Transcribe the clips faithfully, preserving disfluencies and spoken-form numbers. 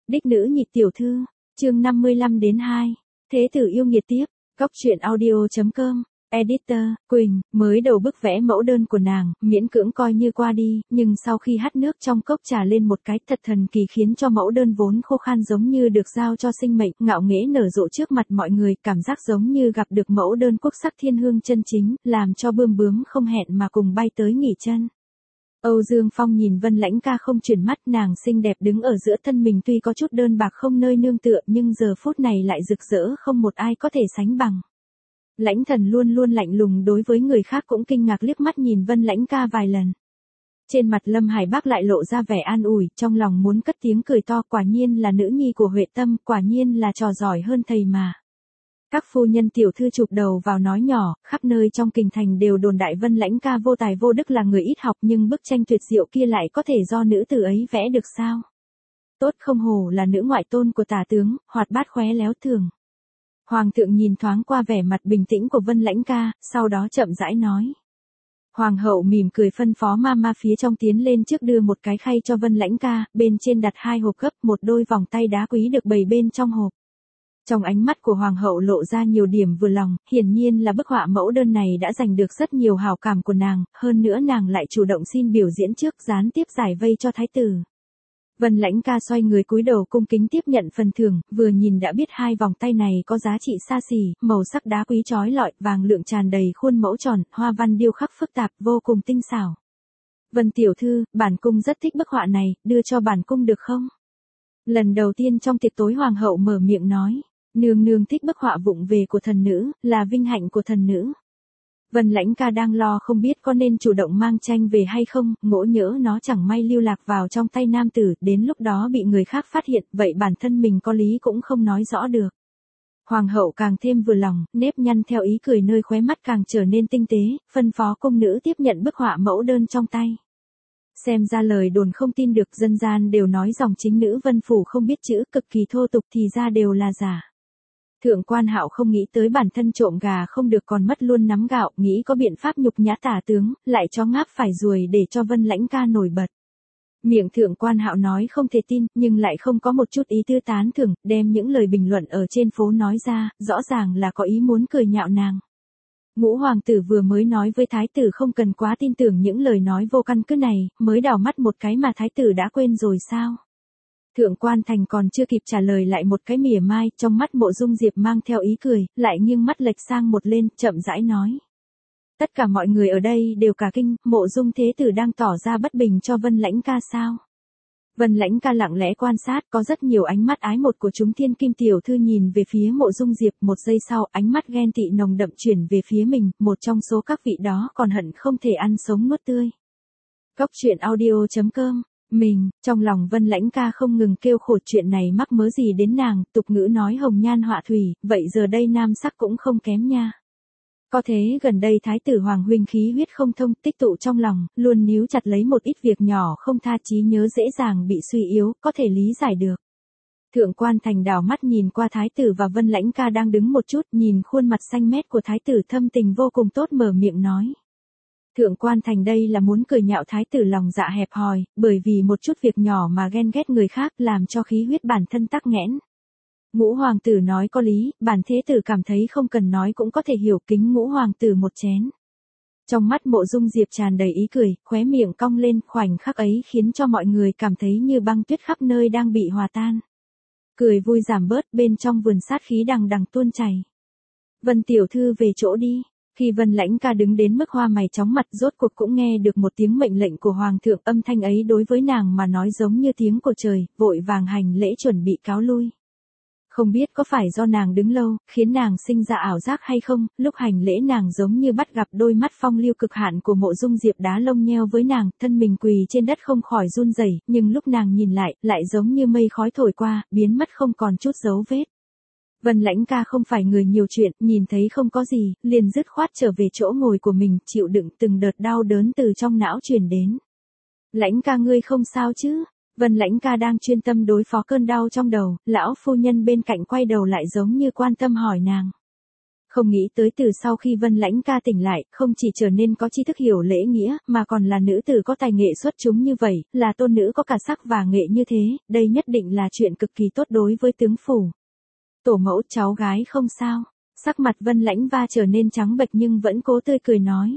Đích nữ nhị tiểu thư, chương năm mươi lăm đến hai. Thế tử yêu nghiệt tiếp, góc truyện audio.com. Editor, Quỳnh, mới đầu bức vẽ mẫu đơn của nàng, miễn cưỡng coi như qua đi, nhưng sau khi hắt nước trong cốc trà lên một cái thật thần kỳ khiến cho mẫu đơn vốn khô khan giống như được giao cho sinh mệnh, ngạo nghễ nở rộ trước mặt mọi người, cảm giác giống như gặp được mẫu đơn quốc sắc thiên hương chân chính, làm cho bươm bướm không hẹn mà cùng bay tới nghỉ chân. Âu Dương Phong nhìn Vân Lãnh Ca không chuyển mắt, nàng xinh đẹp đứng ở giữa thân mình tuy có chút đơn bạc không nơi nương tựa nhưng giờ phút này lại rực rỡ không một ai có thể sánh bằng. Lãnh Thần luôn luôn lạnh lùng đối với người khác cũng kinh ngạc liếc mắt nhìn Vân Lãnh Ca vài lần. Trên mặt Lâm Hải Bác lại lộ ra vẻ an ủi, trong lòng muốn cất tiếng cười to, quả nhiên là nữ nhi của Huệ Tâm, quả nhiên là trò giỏi hơn thầy mà. Các phu nhân tiểu thư chụp đầu vào nói nhỏ, khắp nơi trong kinh thành đều đồn đại Vân Lãnh Ca vô tài vô đức là người ít học, nhưng bức tranh tuyệt diệu kia lại có thể do nữ tử ấy vẽ được sao? Tốt không hổ là nữ ngoại tôn của tả tướng, hoạt bát khóe léo thường. Hoàng thượng nhìn thoáng qua vẻ mặt bình tĩnh của Vân Lãnh Ca, sau đó chậm rãi nói. Hoàng hậu mỉm cười phân phó mama phía trong tiến lên trước đưa một cái khay cho Vân Lãnh Ca, bên trên đặt hai hộp gấp, một đôi vòng tay đá quý được bày bên trong hộp. Trong ánh mắt của hoàng hậu lộ ra nhiều điểm vừa lòng, hiển nhiên là bức họa mẫu đơn này đã giành được rất nhiều hảo cảm của nàng, hơn nữa nàng lại chủ động xin biểu diễn trước, gián tiếp giải vây cho thái tử. Vân Lãnh Ca xoay người cúi đầu cung kính tiếp nhận phần thưởng, vừa nhìn đã biết hai vòng tay này có giá trị xa xỉ, màu sắc đá quý chói lọi, vàng lượng tràn đầy khuôn mẫu tròn, hoa văn điêu khắc phức tạp, vô cùng tinh xảo. Vân tiểu thư, bản cung rất thích bức họa này, đưa cho bản cung được không? Lần đầu tiên trong tiệc tối hoàng hậu mở miệng nói, nương nương thích bức họa vụng về của thần nữ, là vinh hạnh của thần nữ. Vân Lãnh Ca đang lo không biết có nên chủ động mang tranh về hay không, ngỗ nhỡ nó chẳng may lưu lạc vào trong tay nam tử, đến lúc đó bị người khác phát hiện, vậy bản thân mình có lý cũng không nói rõ được. Hoàng hậu càng thêm vừa lòng, nếp nhăn theo ý cười nơi khóe mắt càng trở nên tinh tế, phân phó cung nữ tiếp nhận bức họa mẫu đơn trong tay. Xem ra lời đồn không tin được, dân gian đều nói dòng chính nữ Vân phủ không biết chữ, cực kỳ thô tục, thì ra đều là giả. Thượng quan Hạo không nghĩ tới bản thân trộm gà không được còn mất luôn nắm gạo, nghĩ có biện pháp nhục nhã tả tướng, lại cho ngáp phải ruồi để cho Vân Lãnh Ca nổi bật. Miệng thượng quan Hạo nói không thể tin, nhưng lại không có một chút ý tư tán thưởng, đem những lời bình luận ở trên phố nói ra, rõ ràng là có ý muốn cười nhạo nàng. Ngũ hoàng tử vừa mới nói với thái tử không cần quá tin tưởng những lời nói vô căn cứ này, mới đảo mắt một cái mà thái tử đã quên rồi sao? Thượng quan Thành còn chưa kịp trả lời lại một cái mỉa mai, trong mắt Mộ Dung Diệp mang theo ý cười, lại nghiêng mắt lệch sang một lên, chậm rãi nói. Tất cả mọi người ở đây đều cả kinh, Mộ Dung thế tử đang tỏ ra bất bình cho Vân Lãnh Ca sao? Vân Lãnh Ca lặng lẽ quan sát, có rất nhiều ánh mắt ái một của chúng thiên kim tiểu thư nhìn về phía Mộ Dung Diệp, một giây sau ánh mắt ghen tị nồng đậm chuyển về phía mình, một trong số các vị đó còn hận không thể ăn sống nuốt tươi. Góc truyện audio.com. Mình, trong lòng Vân Lãnh Ca không ngừng kêu khổ, chuyện này mắc mớ gì đến nàng, tục ngữ nói hồng nhan họa thủy, vậy giờ đây nam sắc cũng không kém nha. Có thế gần đây thái tử Hoàng huynh khí huyết không thông, tích tụ trong lòng, luôn níu chặt lấy một ít việc nhỏ không tha, trí nhớ dễ dàng bị suy yếu, có thể lý giải được. Thượng quan Thành đảo mắt nhìn qua thái tử và Vân Lãnh Ca đang đứng một chút, nhìn khuôn mặt xanh mét của thái tử thâm tình vô cùng tốt, mở miệng nói. Thượng quan Thành đây là muốn cười nhạo thái tử lòng dạ hẹp hòi, bởi vì một chút việc nhỏ mà ghen ghét người khác làm cho khí huyết bản thân tắc nghẽn. Ngũ hoàng tử nói có lý, bản thế tử cảm thấy không cần nói cũng có thể hiểu, kính ngũ hoàng tử một chén. Trong mắt Mộ Dung Diệp tràn đầy ý cười, khóe miệng cong lên, khoảnh khắc ấy khiến cho mọi người cảm thấy như băng tuyết khắp nơi đang bị hòa tan. Cười vui giảm bớt, bên trong vườn sát khí đằng đằng tuôn chảy. Vân tiểu thư về chỗ đi. Khi Vân Lãnh Ca đứng đến mức hoa mày chóng mặt, rốt cuộc cũng nghe được một tiếng mệnh lệnh của hoàng thượng, âm thanh ấy đối với nàng mà nói giống như tiếng của trời, vội vàng hành lễ chuẩn bị cáo lui. Không biết có phải do nàng đứng lâu, khiến nàng sinh ra ảo giác hay không, lúc hành lễ nàng giống như bắt gặp đôi mắt phong lưu cực hạn của Mộ Dung Diệp đá lông nheo với nàng, thân mình quỳ trên đất không khỏi run rẩy, nhưng lúc nàng nhìn lại, lại giống như mây khói thổi qua, biến mất không còn chút dấu vết. Vân Lãnh Ca không phải người nhiều chuyện, nhìn thấy không có gì, liền dứt khoát trở về chỗ ngồi của mình, chịu đựng từng đợt đau đớn từ trong não truyền đến. Lãnh Ca ngươi không sao chứ? Vân Lãnh Ca đang chuyên tâm đối phó cơn đau trong đầu, lão phu nhân bên cạnh quay đầu lại giống như quan tâm hỏi nàng. Không nghĩ tới từ sau khi Vân Lãnh ca tỉnh lại, không chỉ trở nên có tri thức hiểu lễ nghĩa, mà còn là nữ tử có tài nghệ xuất chúng như vậy, là tôn nữ có cả sắc và nghệ như thế, đây nhất định là chuyện cực kỳ tốt đối với tướng phủ. Tổ mẫu, cháu gái không sao. Sắc mặt Vân Lãnh Va trở nên trắng bệch nhưng vẫn cố tươi cười nói.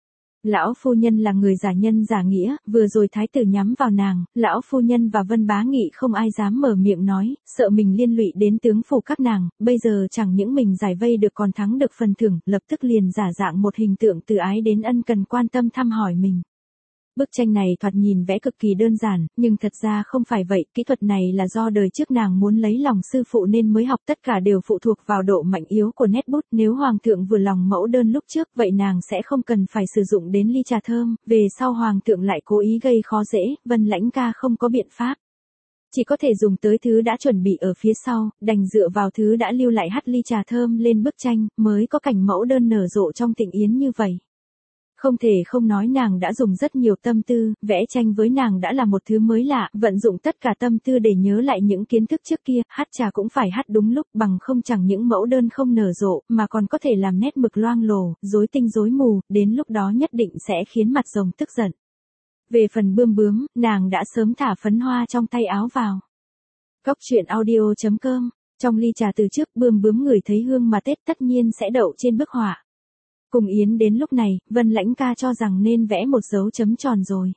Lão phu nhân là người giả nhân giả nghĩa, vừa rồi thái tử nhắm vào nàng, lão phu nhân và Vân Bá Nghị không ai dám mở miệng nói, sợ mình liên lụy đến tướng phủ các nàng, bây giờ chẳng những mình giải vây được còn thắng được phần thưởng, lập tức liền giả dạng một hình tượng từ ái đến ân cần quan tâm thăm hỏi mình. Bức tranh này thoạt nhìn vẽ cực kỳ đơn giản, nhưng thật ra không phải vậy, kỹ thuật này là do đời trước nàng muốn lấy lòng sư phụ nên mới học, tất cả đều phụ thuộc vào độ mạnh yếu của nét bút, nếu hoàng thượng vừa lòng mẫu đơn lúc trước vậy nàng sẽ không cần phải sử dụng đến ly trà thơm, về sau hoàng thượng lại cố ý gây khó dễ, Vân Lãnh ca không có biện pháp. Chỉ có thể dùng tới thứ đã chuẩn bị ở phía sau, đành dựa vào thứ đã lưu lại hắt ly trà thơm lên bức tranh, mới có cảnh mẫu đơn nở rộ trong tịnh yến như vậy. Không thể không nói nàng đã dùng rất nhiều tâm tư, vẽ tranh với nàng đã là một thứ mới lạ, vận dụng tất cả tâm tư để nhớ lại những kiến thức trước kia, hát trà cũng phải hát đúng lúc, bằng không chẳng những mẫu đơn không nở rộ, mà còn có thể làm nét mực loang lổ, rối tinh rối mù, đến lúc đó nhất định sẽ khiến mặt rồng tức giận. Về phần bươm bướm, nàng đã sớm thả phấn hoa trong tay áo vào. Góc truyện audio chấm com, trong ly trà từ trước bươm bướm ngửi thấy hương mà Tết tất nhiên sẽ đậu trên bức họa. Cùng Yến đến lúc này, Vân Lãnh ca cho rằng nên vẽ một dấu chấm tròn rồi.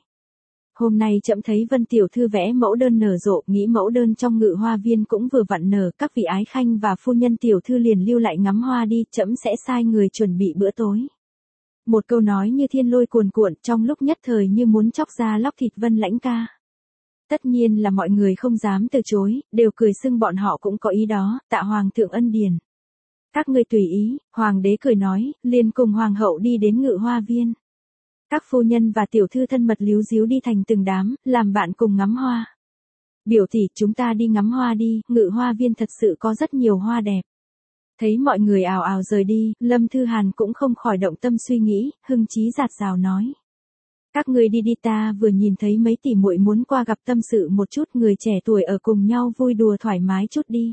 Hôm nay trẫm thấy Vân tiểu thư vẽ mẫu đơn nở rộ, nghĩ mẫu đơn trong ngự hoa viên cũng vừa vặn nở, các vị ái khanh và phu nhân tiểu thư liền lưu lại ngắm hoa đi, trẫm sẽ sai người chuẩn bị bữa tối. Một câu nói như thiên lôi cuồn cuộn, trong lúc nhất thời như muốn chóc da lóc thịt Vân Lãnh ca. Tất nhiên là mọi người không dám từ chối, đều cười xưng bọn họ cũng có ý đó, tạ hoàng thượng ân điển. Các ngươi tùy ý, hoàng đế cười nói, liền cùng hoàng hậu đi đến ngự hoa viên. Các phu nhân và tiểu thư thân mật líu díu đi thành từng đám, làm bạn cùng ngắm hoa. Biểu tỷ, chúng ta đi ngắm hoa đi, ngự hoa viên thật sự có rất nhiều hoa đẹp. Thấy mọi người ào ào rời đi, Lâm Thư Hàn cũng không khỏi động tâm suy nghĩ, hưng chí dạt dào nói. Các ngươi đi đi, ta vừa nhìn thấy mấy tỷ muội muốn qua gặp tâm sự một chút, người trẻ tuổi ở cùng nhau vui đùa thoải mái chút đi.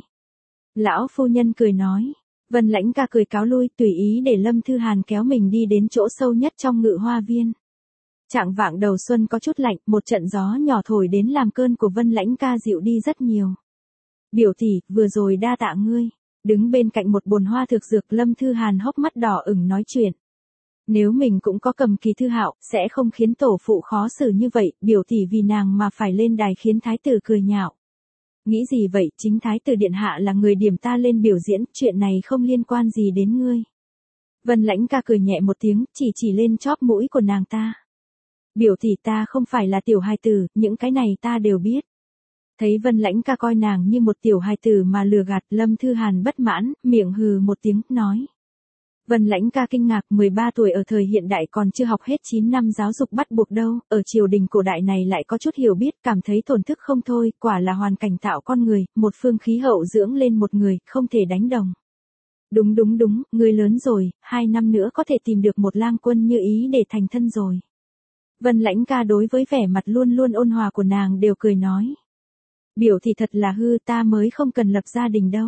Lão phu nhân cười nói. Vân Lãnh ca cười cáo lui, tùy ý để Lâm Thư Hàn kéo mình đi đến chỗ sâu nhất trong ngự hoa viên. Trạng vạng đầu xuân có chút lạnh, một trận gió nhỏ thổi đến làm cơn của Vân Lãnh ca dịu đi rất nhiều. Biểu tỷ, vừa rồi đa tạ ngươi. Đứng bên cạnh một bồn hoa thực dược, Lâm Thư Hàn hốc mắt đỏ ửng nói chuyện. Nếu mình cũng có cầm kỳ thư hạo, sẽ không khiến tổ phụ khó xử như vậy, biểu tỷ vì nàng mà phải lên đài khiến thái tử cười nhạo. Nghĩ gì vậy, chính thái tử điện hạ là người điểm ta lên biểu diễn, chuyện này không liên quan gì đến ngươi. Vân Lãnh ca cười nhẹ một tiếng, chỉ chỉ lên chóp mũi của nàng ta. Biểu tỷ, ta không phải là tiểu hài tử, những cái này ta đều biết. Thấy Vân Lãnh ca coi nàng như một tiểu hài tử mà lừa gạt, Lâm Thư Hàn bất mãn, miệng hừ một tiếng, nói. Vân Lãnh ca kinh ngạc, mười ba tuổi ở thời hiện đại còn chưa học hết chín năm giáo dục bắt buộc đâu, ở triều đình cổ đại này lại có chút hiểu biết, cảm thấy thổn thức không thôi, quả là hoàn cảnh tạo con người, một phương khí hậu dưỡng lên một người, không thể đánh đồng. Đúng đúng đúng, người lớn rồi, hai năm nữa có thể tìm được một lang quân như ý để thành thân rồi. Vân Lãnh ca đối với vẻ mặt luôn luôn ôn hòa của nàng đều cười nói. Biểu thì thật là hư, ta mới không cần lập gia đình đâu.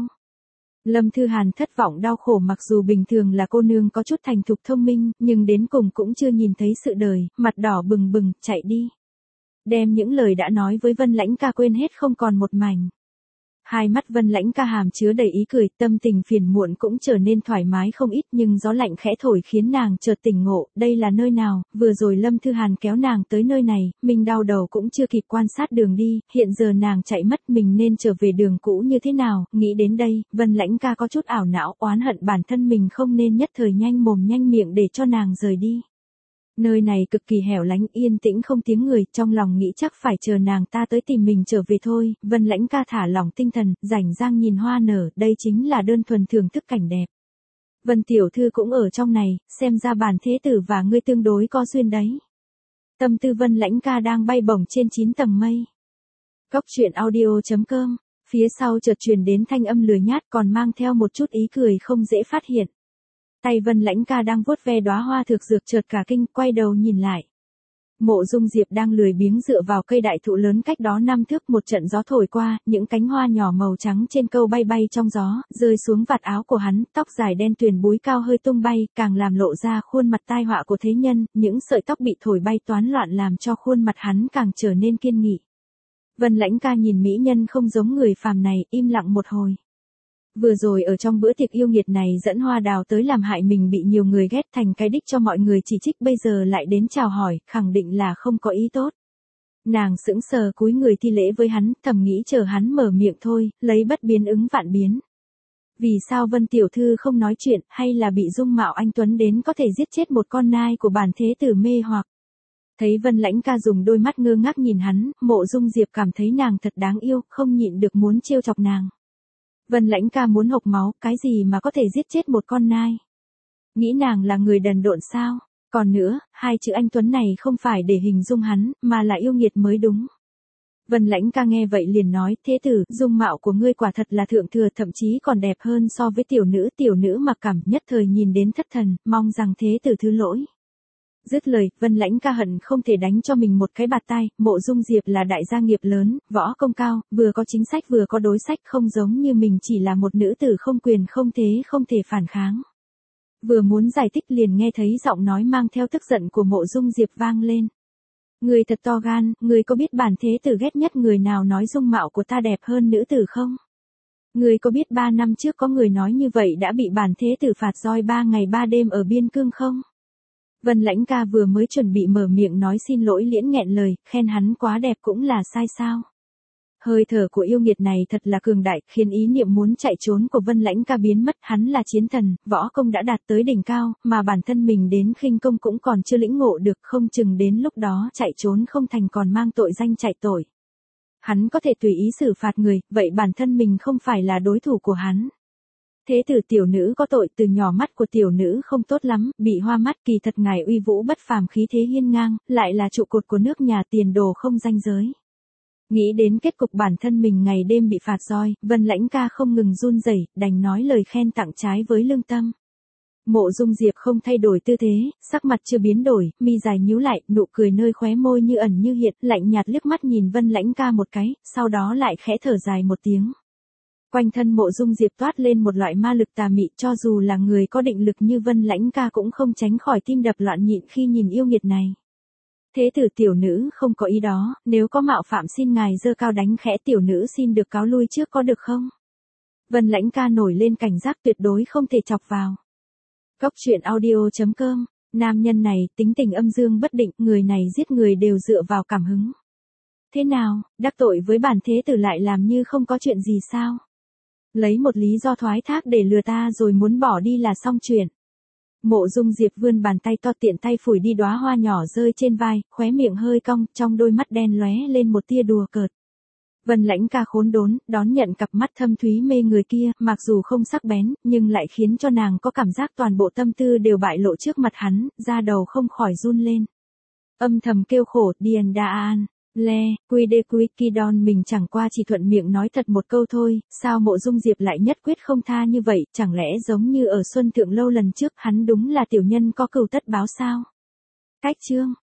Lâm Thư Hàn thất vọng đau khổ, mặc dù bình thường là cô nương có chút thành thục thông minh, nhưng đến cùng cũng chưa nhìn thấy sự đời, mặt đỏ bừng bừng, chạy đi. Đem những lời đã nói với Vân Lãnh ca quên hết không còn một mảnh. Hai mắt Vân Lãnh ca hàm chứa đầy ý cười, tâm tình phiền muộn cũng trở nên thoải mái không ít, nhưng gió lạnh khẽ thổi khiến nàng chợt tỉnh ngộ, đây là nơi nào, vừa rồi Lâm Thư Hàn kéo nàng tới nơi này, mình đau đầu cũng chưa kịp quan sát đường đi, hiện giờ nàng chạy mất, mình nên trở về đường cũ như thế nào, nghĩ đến đây, Vân Lãnh ca có chút ảo não, oán hận bản thân mình không nên nhất thời nhanh mồm nhanh miệng để cho nàng rời đi. Nơi này cực kỳ hẻo lánh, yên tĩnh không tiếng người, trong lòng nghĩ chắc phải chờ nàng ta tới tìm mình trở về thôi. Vân Lãnh ca thả lỏng tinh thần, rảnh rang nhìn hoa nở, đây chính là đơn thuần thưởng thức cảnh đẹp. Vân tiểu thư cũng ở trong này, xem ra bản thế tử và ngươi tương đối có duyên đấy. Tâm tư Vân Lãnh ca đang bay bổng trên chín tầng mây. Góc truyện audio chấm com, phía sau chợt truyền đến thanh âm lười nhát còn mang theo một chút ý cười không dễ phát hiện. Tay Vân Lãnh ca đang vuốt ve đóa hoa thực dược chợt cả kinh, quay đầu nhìn lại. Mộ Dung Diệp đang lười biếng dựa vào cây đại thụ lớn cách đó năm thước, một trận gió thổi qua, những cánh hoa nhỏ màu trắng trên câu bay bay trong gió, rơi xuống vạt áo của hắn, tóc dài đen tuyền búi cao hơi tung bay, càng làm lộ ra khuôn mặt tai họa của thế nhân, những sợi tóc bị thổi bay toán loạn làm cho khuôn mặt hắn càng trở nên kiên nghị. Vân Lãnh Ca nhìn mỹ nhân không giống người phàm này, im lặng một hồi. Vừa rồi ở trong bữa tiệc yêu nghiệt này dẫn Hoa Đào tới làm hại mình bị nhiều người ghét thành cái đích cho mọi người chỉ trích, bây giờ lại đến chào hỏi, khẳng định là không có ý tốt. Nàng sững sờ cúi người thi lễ với hắn, thầm nghĩ chờ hắn mở miệng thôi, lấy bất biến ứng vạn biến. Vì sao Vân tiểu thư không nói chuyện, hay là bị dung mạo anh tuấn đến có thể giết chết một con nai của bản thế tử mê hoặc? Thấy Vân Lãnh Ca dùng đôi mắt ngơ ngác nhìn hắn, Mộ Dung Diệp cảm thấy nàng thật đáng yêu, không nhịn được muốn trêu chọc nàng. Vân Lãnh Ca muốn hộc máu, cái gì mà có thể giết chết một con nai? Nghĩ nàng là người đần độn sao? Còn nữa, hai chữ anh tuấn này không phải để hình dung hắn, mà là yêu nghiệt mới đúng. Vân Lãnh Ca nghe vậy liền nói, thế tử, dung mạo của ngươi quả thật là thượng thừa, thậm chí còn đẹp hơn so với tiểu nữ. Tiểu nữ mặc cảm, nhất thời nhìn đến thất thần, mong rằng thế tử thứ lỗi. Dứt lời, Vân Lãnh Ca hận không thể đánh cho mình một cái bạt tai. Mộ Dung Diệp là đại gia nghiệp lớn, võ công cao, vừa có chính sách vừa có đối sách, không giống như mình chỉ là một nữ tử không quyền không thế không thể phản kháng. Vừa muốn giải thích liền nghe thấy giọng nói mang theo tức giận của Mộ Dung Diệp vang lên. Người thật to gan, người có biết bản thế tử ghét nhất người nào nói dung mạo của ta đẹp hơn nữ tử không? Người có biết ba năm trước có người nói như vậy đã bị bản thế tử phạt roi ba ngày ba đêm ở biên cương không? Vân Lãnh Ca vừa mới chuẩn bị mở miệng nói xin lỗi liễn nghẹn lời, khen hắn quá đẹp cũng là sai sao? Hơi thở của yêu nghiệt này thật là cường đại, khiến ý niệm muốn chạy trốn của Vân Lãnh Ca biến mất. Hắn là chiến thần, võ công đã đạt tới đỉnh cao, mà bản thân mình đến khinh công cũng còn chưa lĩnh ngộ được, không chừng đến lúc đó chạy trốn không thành còn mang tội danh chạy tội. Hắn có thể tùy ý xử phạt người, vậy bản thân mình không phải là đối thủ của hắn. Thế tử tiểu nữ có tội, từ nhỏ mắt của tiểu nữ không tốt lắm, bị hoa mắt, kỳ thật ngài uy vũ bất phàm, khí thế hiên ngang, lại là trụ cột của nước nhà, tiền đồ không ranh giới. Nghĩ đến kết cục bản thân mình ngày đêm bị phạt roi, Vân Lãnh Ca không ngừng run rẩy, đành nói lời khen tặng trái với lương tâm. Mộ Dung Diệp không thay đổi tư thế, sắc mặt chưa biến đổi, mi dài nhíu lại, nụ cười nơi khóe môi như ẩn như hiện, lạnh nhạt liếc mắt nhìn Vân Lãnh Ca một cái, sau đó lại khẽ thở dài một tiếng. Quanh thân Mộ Dung Diệp toát lên một loại ma lực tà mị, cho dù là người có định lực như Vân Lãnh Ca cũng không tránh khỏi tim đập loạn nhịp khi nhìn yêu nghiệt này. Thế tử tiểu nữ không có ý đó, nếu có mạo phạm xin ngài giơ cao đánh khẽ, tiểu nữ xin được cáo lui trước có được không? Vân Lãnh Ca nổi lên cảnh giác, tuyệt đối không thể chọc vào. Góc truyện audio chấm com, nam nhân này tính tình âm dương bất định, người này giết người đều dựa vào cảm hứng. Thế nào, đắc tội với bản thế tử lại làm như không có chuyện gì sao? Lấy một lý do thoái thác để lừa ta rồi muốn bỏ đi là xong chuyện. Mộ Dung Diệp vươn bàn tay to tiện tay phủi đi đóa hoa nhỏ rơi trên vai, khóe miệng hơi cong, trong đôi mắt đen lóe lên một tia đùa cợt. Vân Lãnh Ca khốn đốn, đón nhận cặp mắt thâm thúy mê người kia, mặc dù không sắc bén, nhưng lại khiến cho nàng có cảm giác toàn bộ tâm tư đều bại lộ trước mặt hắn, da đầu không khỏi run lên. Âm thầm kêu khổ, Điền Đa An. Le, quy đê quy kỳ đòn, mình chẳng qua chỉ thuận miệng nói thật một câu thôi, sao Mộ Dung Diệp lại nhất quyết không tha như vậy, chẳng lẽ giống như ở Xuân Thượng Lâu lần trước, hắn đúng là tiểu nhân có cừu tất báo sao? Cách chương